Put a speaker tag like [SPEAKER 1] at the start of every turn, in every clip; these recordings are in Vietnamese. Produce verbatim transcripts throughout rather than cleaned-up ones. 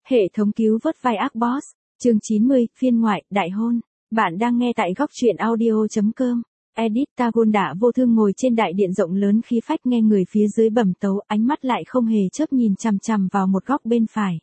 [SPEAKER 1] Hệ thống cứu vớt vai ác boss, chương chín mươi, phiên ngoại, đại hôn. Bạn đang nghe tại góc truyện audio.com. Edit Tagon đã vô thương ngồi trên đại điện rộng lớn khí phách nghe người phía dưới bẩm tấu, ánh mắt lại không hề chớp nhìn chằm chằm vào một góc bên phải.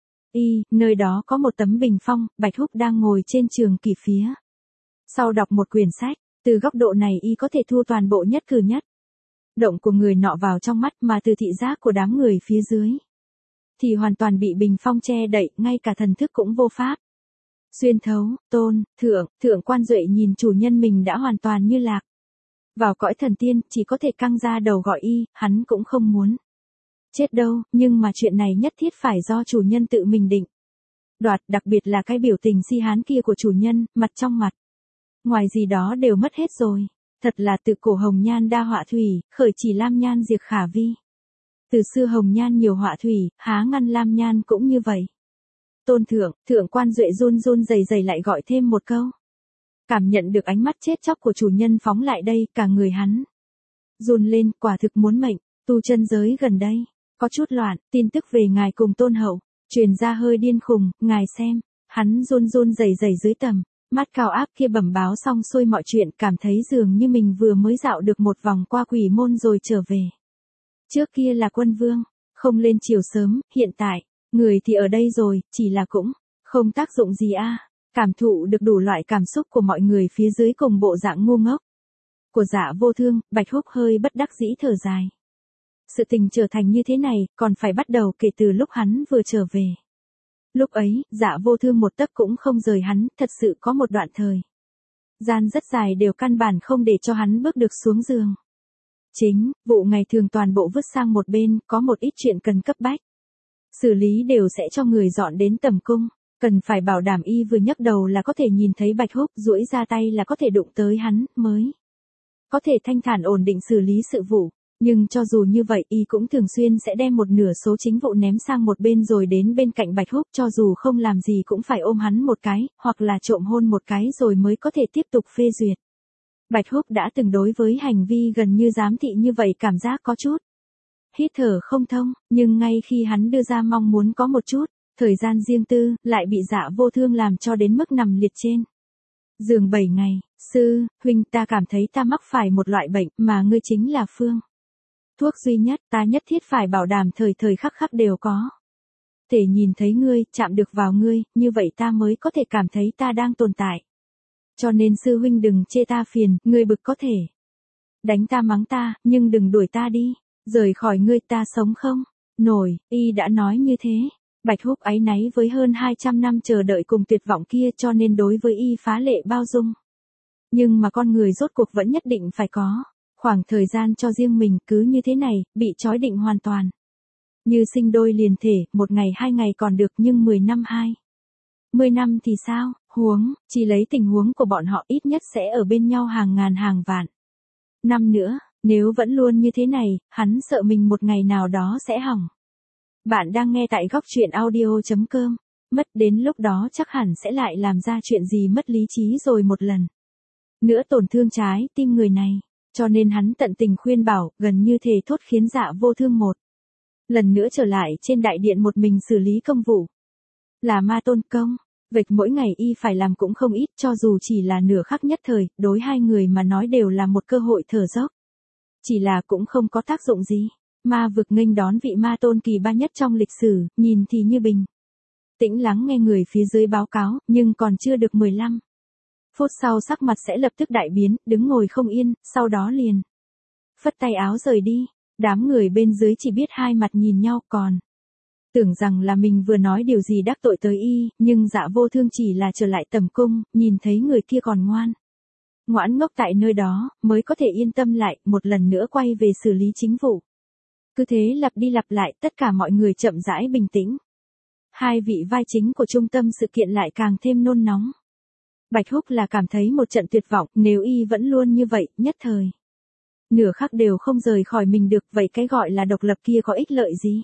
[SPEAKER 1] Y, nơi đó có một tấm bình phong, Bạch Húc đang ngồi trên trường kỷ phía. Sau đọc một quyển sách, từ góc độ này Y có thể thu toàn bộ nhất cử nhất động của người nọ vào trong mắt, mà từ thị giác của đám người phía dưới thì hoàn toàn bị bình phong che đậy, ngay cả thần thức cũng vô pháp xuyên thấu. Tôn, thượng, thượng quan Duệ nhìn chủ nhân mình đã hoàn toàn như lạc vào cõi thần tiên, chỉ có thể căng ra đầu gọi Y, hắn cũng không muốn chết đâu, nhưng mà chuyện này nhất thiết phải do chủ nhân tự mình định đoạt, đặc biệt là cái biểu tình si hán kia của chủ nhân, mặt trong mặt ngoài gì đó đều mất hết rồi. Thật là tự cổ hồng nhan đa họa thủy, khởi chỉ lam nhan diệt khả vi. Từ xưa hồng nhan nhiều họa thủy, há ngăn lam nhan cũng như vậy. Tôn thượng, thượng quan Duệ run run rẩy rẩy lại gọi thêm một câu. Cảm nhận được ánh mắt chết chóc của chủ nhân phóng lại đây, cả người hắn run lên, quả thực muốn mệnh. Tu chân giới gần đây có chút loạn, tin tức về ngài cùng tôn hậu truyền ra hơi điên khùng, ngài xem. Hắn run run rẩy rẩy dưới tầm mắt cao áp kia bẩm báo xong xuôi mọi chuyện, cảm thấy dường như mình vừa mới dạo được một vòng qua quỷ môn rồi trở về. Trước kia là quân vương, không lên chiều sớm, hiện tại, người thì ở đây rồi, chỉ là cũng không tác dụng gì a. À. Cảm thụ được đủ loại cảm xúc của mọi người phía dưới cùng bộ dạng ngu ngốc của Dạ Vô Thương, Bạch Húc hơi bất đắc dĩ thở dài. Sự tình trở thành như thế này, còn phải bắt đầu kể từ lúc hắn vừa trở về. Lúc ấy, Dạ Vô Thương một tấc cũng không rời hắn, thật sự có một đoạn thời gian rất dài đều căn bản không để cho hắn bước được xuống giường. Chính, vụ ngày thường toàn bộ vứt sang một bên, có một ít chuyện cần cấp bách xử lý đều sẽ cho người dọn đến tầm cung, cần phải bảo đảm Y vừa nhấc đầu là có thể nhìn thấy Bạch Húc, duỗi ra tay là có thể đụng tới hắn, mới có thể thanh thản ổn định xử lý sự vụ. Nhưng cho dù như vậy, Y cũng thường xuyên sẽ đem một nửa số chính vụ ném sang một bên rồi đến bên cạnh Bạch Húc, cho dù không làm gì cũng phải ôm hắn một cái, hoặc là trộm hôn một cái rồi mới có thể tiếp tục phê duyệt. Bạch Húc đã từng đối với hành vi gần như giám thị như vậy cảm giác có chút hít thở không thông, nhưng ngay khi hắn đưa ra mong muốn có một chút thời gian riêng tư, lại bị Dạ Vô Thương làm cho đến mức nằm liệt trên giường bảy ngày. Sư, huynh, ta cảm thấy ta mắc phải một loại bệnh, mà ngươi chính là phương thuốc duy nhất, ta nhất thiết phải bảo đảm thời thời khắc khắc đều có thể nhìn thấy ngươi, chạm được vào ngươi, như vậy ta mới có thể cảm thấy ta đang tồn tại. Cho nên sư huynh đừng chê ta phiền, ngươi bực có thể đánh ta mắng ta, nhưng đừng đuổi ta đi, rời khỏi ngươi ta sống không nổi. Y đã nói như thế. Bạch Húc áy náy với hơn hai trăm năm chờ đợi cùng tuyệt vọng kia, cho nên đối với Y phá lệ bao dung. Nhưng mà con người rốt cuộc vẫn nhất định phải có khoảng thời gian cho riêng mình, cứ như thế này, bị trói định hoàn toàn. Như sinh đôi liền thể, một ngày hai ngày còn được, nhưng mười năm hai mươi năm thì sao? Huống, chỉ lấy tình huống của bọn họ ít nhất sẽ ở bên nhau hàng ngàn hàng vạn năm nữa, nếu vẫn luôn như thế này, hắn sợ mình một ngày nào đó sẽ hỏng. Bạn đang nghe tại góc truyện audio.com, mất đến lúc đó chắc hẳn sẽ lại làm ra chuyện gì mất lý trí rồi một lần nữa tổn thương trái tim người này. Cho nên hắn tận tình khuyên bảo, gần như thề thốt khiến Dạ Vô Thương một lần nữa trở lại trên đại điện một mình xử lý công vụ. Là ma tôn công, vệch mỗi ngày Y phải làm cũng không ít, cho dù chỉ là nửa khắc nhất thời, đối hai người mà nói đều là một cơ hội thở dốc. Chỉ là cũng không có tác dụng gì. Ma vực nghênh đón vị ma tôn kỳ ba nhất trong lịch sử, nhìn thì như bình tĩnh lắng nghe người phía dưới báo cáo, nhưng còn chưa được mười lăm phút sau sắc mặt sẽ lập tức đại biến, đứng ngồi không yên, sau đó liền phất tay áo rời đi. Đám người bên dưới chỉ biết hai mặt nhìn nhau, còn tưởng rằng là mình vừa nói điều gì đắc tội tới Y, nhưng Dạ Vô Thương chỉ là trở lại tầm cung, nhìn thấy người kia còn ngoan ngoãn ngốc tại nơi đó, mới có thể yên tâm lại, một lần nữa quay về xử lý chính vụ. Cứ thế lặp đi lặp lại, tất cả mọi người chậm rãi bình tĩnh. Hai vị vai chính của trung tâm sự kiện lại càng thêm nôn nóng. Bạch Húc là cảm thấy một trận tuyệt vọng, nếu Y vẫn luôn như vậy, nhất thời nửa khắc đều không rời khỏi mình được, vậy cái gọi là độc lập kia có ích lợi gì?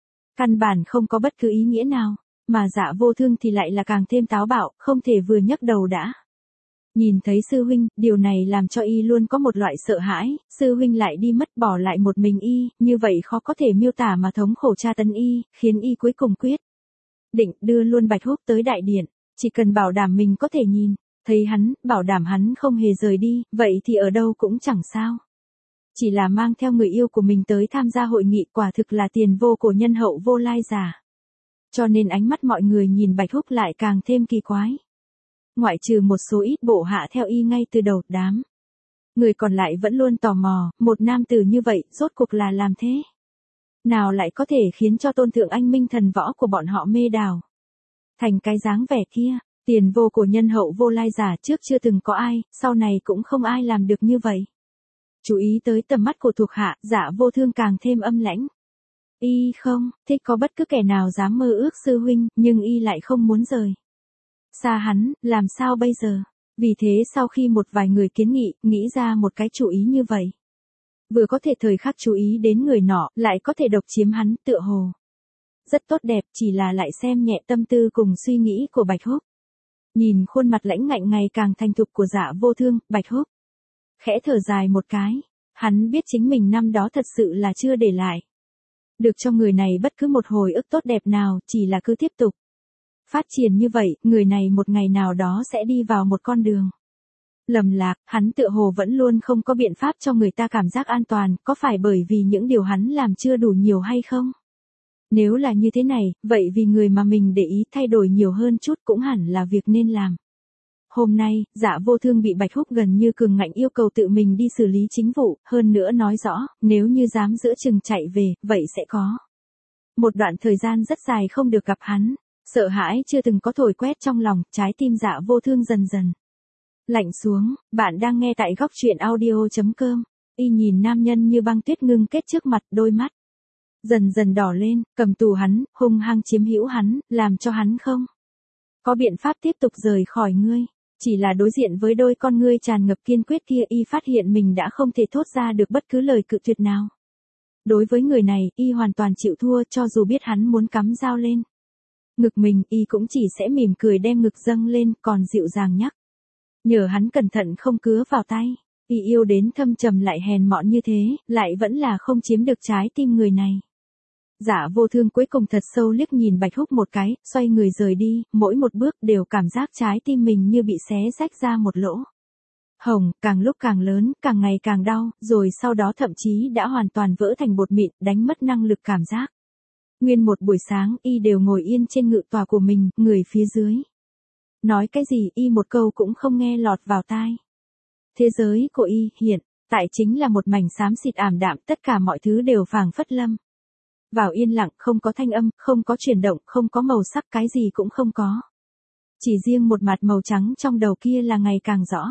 [SPEAKER 1] Căn bản không có bất cứ ý nghĩa nào, mà Dạ Vô Thương thì lại là càng thêm táo bạo, không thể vừa nhấc đầu đã nhìn thấy sư huynh, điều này làm cho Y luôn có một loại sợ hãi, sư huynh lại đi mất bỏ lại một mình Y, như vậy khó có thể miêu tả mà thống khổ tra tấn Y, khiến Y cuối cùng quyết định đưa luôn Bạch Húc tới đại điện, chỉ cần bảo đảm mình có thể nhìn, thấy hắn, bảo đảm hắn không hề rời đi, vậy thì ở đâu cũng chẳng sao. Chỉ là mang theo người yêu của mình tới tham gia hội nghị quả thực là tiền vô cổ nhân hậu vô lai giả. Cho nên ánh mắt mọi người nhìn Bạch Húc lại càng thêm kỳ quái. Ngoại trừ một số ít bộ hạ theo y ngay từ đầu đám. Người còn lại vẫn luôn tò mò, một nam tử như vậy, rốt cuộc là làm thế. Nào lại có thể khiến cho tôn thượng anh minh thần võ của bọn họ mê đảo. Thành cái dáng vẻ kia, tiền vô cổ nhân hậu vô lai giả trước chưa từng có ai, sau này cũng không ai làm được như vậy. Chú ý tới tầm mắt của thuộc hạ, Dạ Vô Thương càng thêm âm lãnh. Y không, thích có bất cứ kẻ nào dám mơ ước sư huynh, nhưng y lại không muốn rời. Xa hắn, làm sao bây giờ? Vì thế sau khi một vài người kiến nghị, nghĩ ra một cái chủ ý như vậy. Vừa có thể thời khắc chú ý đến người nọ, lại có thể độc chiếm hắn, tựa hồ. Rất tốt đẹp, chỉ là lại xem nhẹ tâm tư cùng suy nghĩ của Bạch Húc. Nhìn khuôn mặt lãnh ngạnh ngày càng thành thục của Dạ Vô Thương, Bạch Húc khẽ thở dài một cái. Hắn biết chính mình năm đó thật sự là chưa để lại được cho người này bất cứ một hồi ức tốt đẹp nào, chỉ là cứ tiếp tục phát triển như vậy, người này một ngày nào đó sẽ đi vào một con đường lầm lạc. Hắn tựa hồ vẫn luôn không có biện pháp cho người ta cảm giác an toàn, có phải bởi vì những điều hắn làm chưa đủ nhiều hay không? Nếu là như thế này, vậy vì người mà mình để ý thay đổi nhiều hơn chút cũng hẳn là việc nên làm. Hôm nay, Dạ Vô Thương bị Bạch Húc gần như cường ngạnh yêu cầu tự mình đi xử lý chính vụ, hơn nữa nói rõ, nếu như dám giữa chừng chạy về, vậy sẽ có một đoạn thời gian rất dài không được gặp hắn. Sợ hãi chưa từng có thổi quét trong lòng, trái tim Dạ Vô Thương dần dần lạnh xuống. Bạn đang nghe tại góc truyện audio.com. Y nhìn nam nhân như băng tuyết ngưng kết trước mặt, đôi mắt dần dần đỏ lên, cầm tù hắn, hung hăng chiếm hữu hắn, làm cho hắn không có biện pháp tiếp tục rời khỏi ngươi. Chỉ là đối diện với đôi con ngươi tràn ngập kiên quyết kia, y phát hiện mình đã không thể thốt ra được bất cứ lời cự tuyệt nào. Đối với người này, y hoàn toàn chịu thua, cho dù biết hắn muốn cắm dao lên ngực mình, y cũng chỉ sẽ mỉm cười đem ngực dâng lên, còn dịu dàng nhắc nhờ hắn cẩn thận không cứa vào tay. Y yêu đến thâm trầm lại hèn mọn như thế, lại vẫn là không chiếm được trái tim người này. Dạ Vô Thương cuối cùng thật sâu liếc nhìn Bạch Húc một cái, xoay người rời đi, mỗi một bước đều cảm giác trái tim mình như bị xé rách ra một lỗ hồng, càng lúc càng lớn, càng ngày càng đau, rồi sau đó thậm chí đã hoàn toàn vỡ thành bột mịn, đánh mất năng lực cảm giác. Nguyên một buổi sáng, y đều ngồi yên trên ngự tòa của mình, người phía dưới nói cái gì, y một câu cũng không nghe lọt vào tai. Thế giới của y, hiện tại chính là một mảnh xám xịt ảm đạm, tất cả mọi thứ đều phảng phất lâm vào yên lặng, không có thanh âm, không có chuyển động, không có màu sắc, cái gì cũng không có. Chỉ riêng một mặt màu trắng trong đầu kia là ngày càng rõ.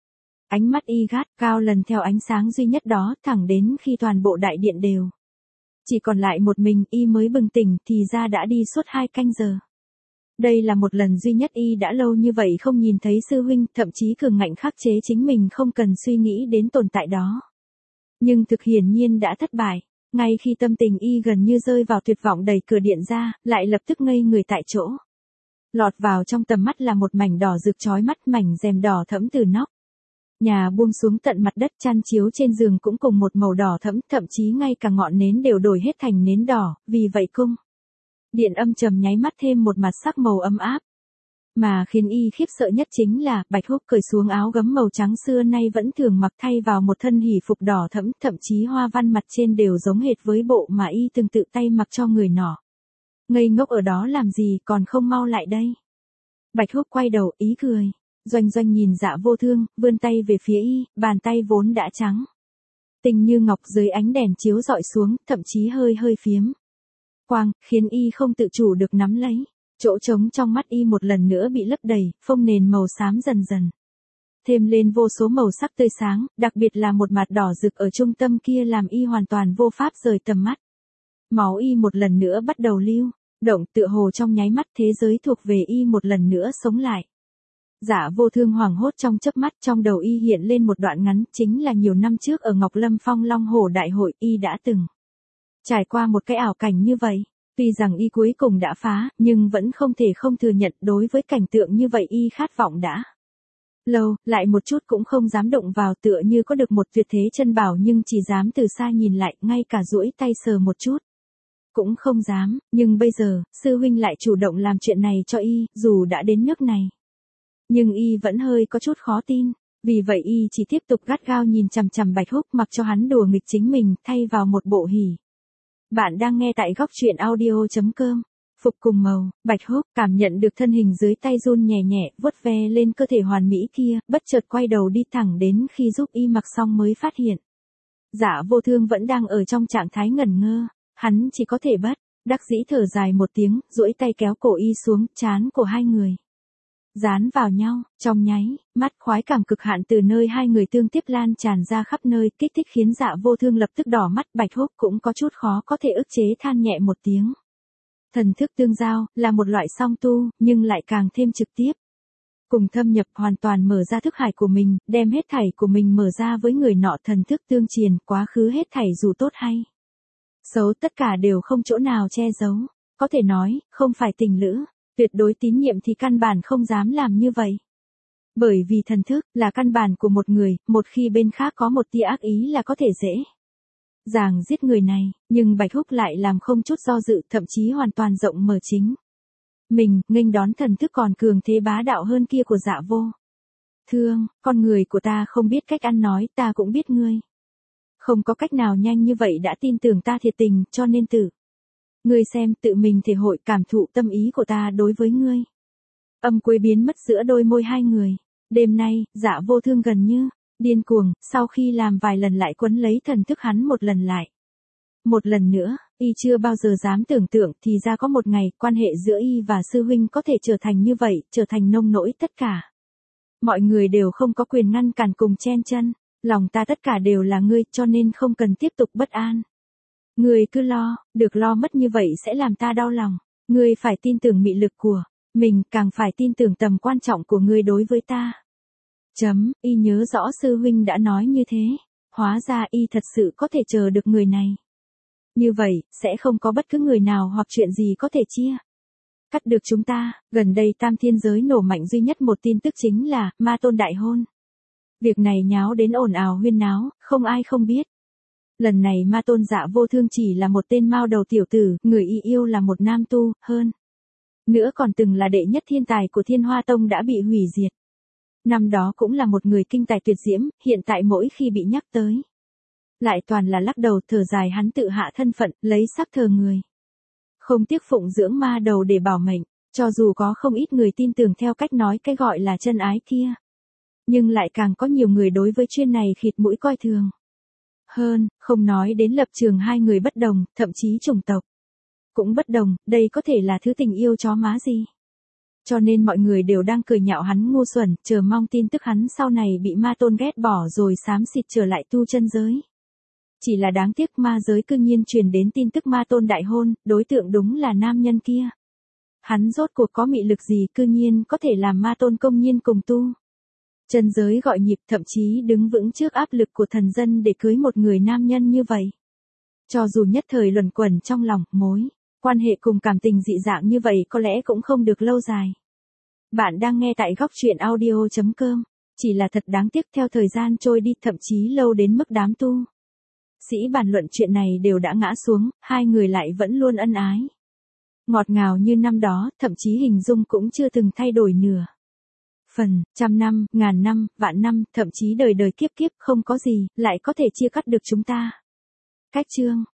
[SPEAKER 1] Ánh mắt y gắt cao lần theo ánh sáng duy nhất đó, thẳng đến khi toàn bộ đại điện đều chỉ còn lại một mình, y mới bừng tỉnh, thì ra đã đi suốt hai canh giờ. Đây là một lần duy nhất y đã lâu như vậy không nhìn thấy sư huynh, thậm chí cường ngạnh khắc chế chính mình không cần suy nghĩ đến tồn tại đó. Nhưng thực hiển nhiên đã thất bại. Ngay khi tâm tình y gần như rơi vào tuyệt vọng, đẩy cửa điện ra, lại lập tức ngây người tại chỗ. Lọt vào trong tầm mắt là một mảnh đỏ rực chói mắt, mảnh rèm đỏ thẫm từ nóc nhà buông xuống tận mặt đất, chăn chiếu trên giường cũng cùng một màu đỏ thẫm, thậm chí ngay cả ngọn nến đều đổi hết thành nến đỏ, vì vậy cung điện âm trầm nháy mắt thêm một mặt sắc màu ấm áp. Mà khiến y khiếp sợ nhất chính là, Bạch Húc cởi xuống áo gấm màu trắng xưa nay vẫn thường mặc, thay vào một thân hỉ phục đỏ thẫm, thậm chí hoa văn mặt trên đều giống hệt với bộ mà y từng tự tay mặc cho người nọ. Ngây ngốc ở đó làm gì, còn không mau lại đây. Bạch Húc quay đầu, ý cười. Doanh Doanh nhìn Dạ Vô Thương, vươn tay về phía y, bàn tay vốn đã trắng tinh như ngọc dưới ánh đèn chiếu rọi xuống, thậm chí hơi hơi phiếm quang, khiến y không tự chủ được nắm lấy. Chỗ trống trong mắt y một lần nữa bị lấp đầy, phông nền màu xám dần dần thêm lên vô số màu sắc tươi sáng, đặc biệt là một mặt đỏ rực ở trung tâm kia làm y hoàn toàn vô pháp rời tầm mắt. Máu y một lần nữa bắt đầu lưu động, tựa hồ trong nháy mắt thế giới thuộc về y một lần nữa sống lại. Dạ Vô Thương hoảng hốt trong chớp mắt, trong đầu y hiện lên một đoạn ngắn, chính là nhiều năm trước ở Ngọc Lâm Phong Long Hổ Đại hội, y đã từng trải qua một cái ảo cảnh như vậy. Tuy rằng y cuối cùng đã phá, nhưng vẫn không thể không thừa nhận, đối với cảnh tượng như vậy y khát vọng đã lâu, lại một chút cũng không dám động vào, tựa như có được một tuyệt thế chân bảo nhưng chỉ dám từ xa nhìn lại, ngay cả duỗi tay sờ một chút cũng không dám, nhưng bây giờ, sư huynh lại chủ động làm chuyện này cho y, dù đã đến nước này. Nhưng y vẫn hơi có chút khó tin, vì vậy y chỉ tiếp tục gắt gao nhìn chằm chằm Bạch Húc mặc cho hắn đùa nghịch chính mình, thay vào một bộ hỉ. Bạn đang nghe tại góc truyện audio.com. Phục cùng màu, Bạch Húc cảm nhận được thân hình dưới tay run nhẹ nhẹ, vuốt ve lên cơ thể hoàn mỹ kia, bất chợt quay đầu đi thẳng đến khi giúp y mặc xong mới phát hiện. Dạ Vô Thương vẫn đang ở trong trạng thái ngẩn ngơ, hắn chỉ có thể bất đắc dĩ thở dài một tiếng, duỗi tay kéo cổ y xuống, trán của hai người dán vào nhau, trong nháy mắt khoái cảm cực hạn từ nơi hai người tương tiếp lan tràn ra khắp nơi, kích thích khiến Dạ Vô Thương lập tức đỏ mắt. Bạch Húc cũng có chút khó có thể ức chế, than nhẹ một tiếng. Thần thức tương giao là một loại song tu, nhưng lại càng thêm trực tiếp. Cùng thâm nhập, hoàn toàn mở ra thức hải của mình, đem hết thảy của mình mở ra với người nọ. Thần thức tương truyền, quá khứ hết thảy dù tốt hay xấu tất cả đều không chỗ nào che giấu. Có thể nói, không phải tình lữ, tuyệt đối tín nhiệm thì căn bản không dám làm như vậy. Bởi vì thần thức là căn bản của một người, một khi bên khác có một tia ác ý là có thể dễ dàng giết người này, nhưng Bạch Húc lại làm không chút do dự, thậm chí hoàn toàn rộng mở chính mình, nghênh đón thần thức còn cường thế bá đạo hơn kia của Dạ Vô Thương. Con người của ta không biết cách ăn nói, ta cũng biết ngươi không có cách nào nhanh như vậy đã tin tưởng ta thiệt tình, cho nên tự ngươi xem, tự mình thể hội cảm thụ tâm ý của ta đối với ngươi. Âm cuối biến mất giữa đôi môi hai người. Đêm nay, Dạ Vô Thương gần như điên cuồng, sau khi làm vài lần lại quấn lấy thần thức hắn một lần lại một lần nữa, y chưa bao giờ dám tưởng tượng thì ra có một ngày, quan hệ giữa y và sư huynh có thể trở thành như vậy, trở thành nông nỗi tất cả. Mọi người đều không có quyền ngăn cản cùng chen chân, lòng ta tất cả đều là ngươi, cho nên không cần tiếp tục bất an. Ngươi cứ lo, được lo mất như vậy sẽ làm ta đau lòng. Ngươi phải tin tưởng mị lực của mình, càng phải tin tưởng tầm quan trọng của ngươi đối với ta. Chấm, y nhớ rõ sư huynh đã nói như thế. Hóa ra y thật sự có thể chờ được người này. Như vậy, sẽ không có bất cứ người nào hoặc chuyện gì có thể chia cắt được chúng ta. Gần đây tam thiên giới nổ mạnh duy nhất một tin tức chính là Ma Tôn đại hôn. Việc này nháo đến ồn ào huyên náo, không ai không biết. Lần này Ma Tôn Dạ Vô Thương chỉ là một tên mao đầu tiểu tử, người y yêu là một nam tu, hơn nữa còn từng là đệ nhất thiên tài của Thiên Hoa Tông đã bị hủy diệt. Năm đó cũng là một người kinh tài tuyệt diễm, hiện tại mỗi khi bị nhắc tới lại toàn là lắc đầu thở dài. Hắn tự hạ thân phận, lấy sắc thờ người, không tiếc phụng dưỡng ma đầu để bảo mệnh. Cho dù có không ít người tin tưởng theo cách nói cái gọi là chân ái kia, nhưng lại càng có nhiều người đối với chuyên này khịt mũi coi thường. Hơn, không nói đến lập trường hai người bất đồng, thậm chí chủng tộc cũng bất đồng, đây có thể là thứ tình yêu chó má gì. Cho nên mọi người đều đang cười nhạo hắn ngu xuẩn, chờ mong tin tức hắn sau này bị Ma Tôn ghét bỏ rồi xám xịt trở lại tu chân giới. Chỉ là đáng tiếc ma giới cư nhiên truyền đến tin tức Ma Tôn đại hôn, đối tượng đúng là nam nhân kia. Hắn rốt cuộc có mị lực gì cư nhiên có thể làm Ma Tôn công nhiên cùng tu chân giới gọi nhịp, thậm chí đứng vững trước áp lực của thần dân để cưới một người nam nhân như vậy. Cho dù nhất thời luẩn quẩn trong lòng, mối quan hệ cùng cảm tình dị dạng như vậy có lẽ cũng không được lâu dài. Bạn đang nghe tại góc truyện audio.com. Chỉ là thật đáng tiếc, theo thời gian trôi đi, thậm chí lâu đến mức đám tu sĩ bàn luận chuyện này đều đã ngã xuống, hai người lại vẫn luôn ân ái ngọt ngào như năm đó, thậm chí hình dung cũng chưa từng thay đổi nửa phần. Trăm năm, ngàn năm, vạn năm, thậm chí đời đời kiếp kiếp, không có gì lại có thể chia cắt được chúng ta. Cách chương